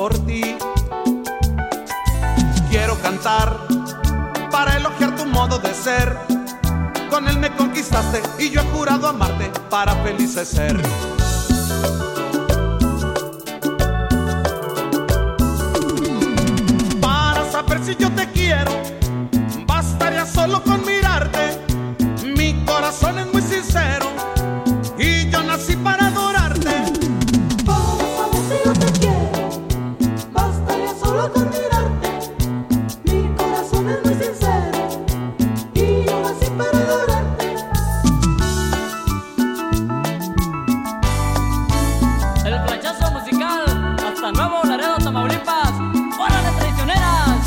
por ti. Quiero cantar para elogiar tu modo de ser. Con él me conquistaste y yo he jurado amarte para felices ser. Para saber si yo te quiero, bastaría solo con mirarte. Mi corazón es muy sincero y yo nací para adorarte. Para saber si yo te quiero, bastaría solo con mirarte. Mi corazón es muy sincero y yo nací para adorarte. El flechazo musical hasta Nuevo Laredo, Tamaulipas. ¡Órale, traicioneras!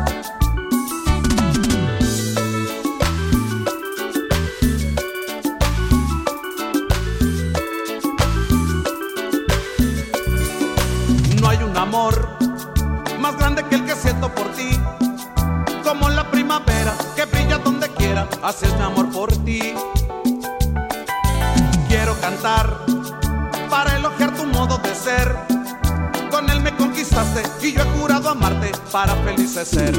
No hay un amor más grande que el que siento por ti. Como la primavera que brilla donde quiera, así es mi amor por ti. Quiero cantar para elogiar tu modo de ser. Con él me conquistaste y yo he jurado amarte para felices ser.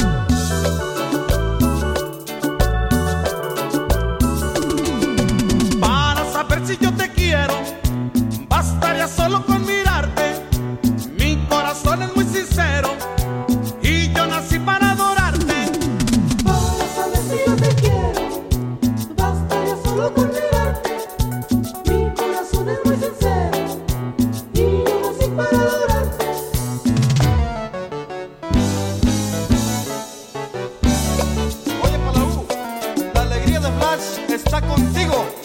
Para saber si yo te quiero, bastaría solo con mirarte. Mi corazón es muy sincero y yo nací para adorarte. Para saber si yo te quiero, bastaría solo con mirarte. Mi corazón es muy sincero y yo nací para adorarte. Oye, Palau, la alegría de Flash está contigo.